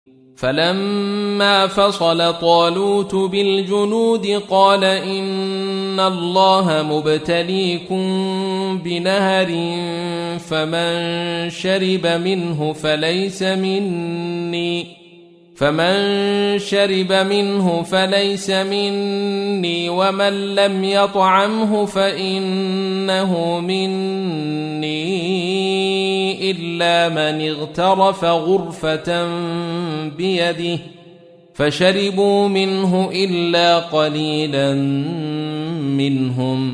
فلما فصل طالوت بالجنود قال إن الله مبتليكم بنهر فمن شرب منه فليس مني ومن لم يطعمه فإنه مني إلا من اغترف غرفة بيده فشربوا منه إلا قليلا منهم.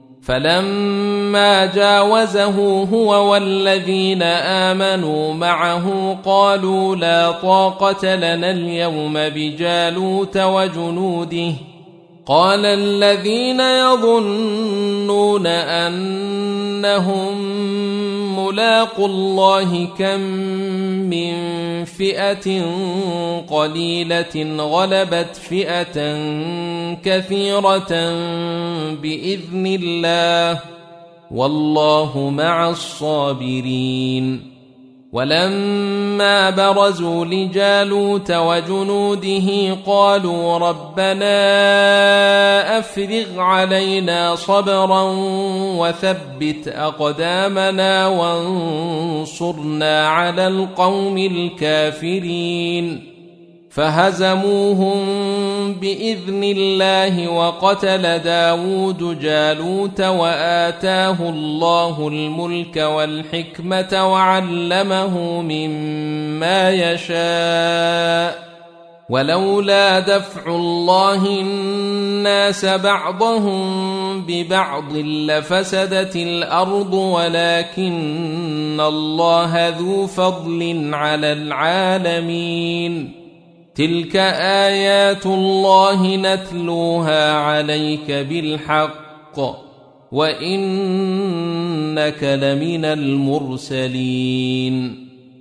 فلما جاوزه هو والذين آمنوا معه قالوا لا طاقة لنا اليوم بجالوت وجنوده. قال الذين يظنون أنهم ملاقو الله كم من فئة قليلة غلبت فئة كثيرة بإذن الله والله مع الصابرين. ولما برزوا لجالوت وجنوده قالوا ربنا أفرغ علينا صبرا وثبت أقدامنا وانصرنا على القوم الكافرين. فهزموهم بإذن الله وقتل داود جالوت وآتاه الله الملك والحكمة وعلمه مما يشاء ولولا دفع الله الناس بعضهم ببعض لفسدت الأرض ولكن الله ذو فضل على العالمين. تلك آيات الله نتلوها عليك بالحق وإنك لمن المرسلين.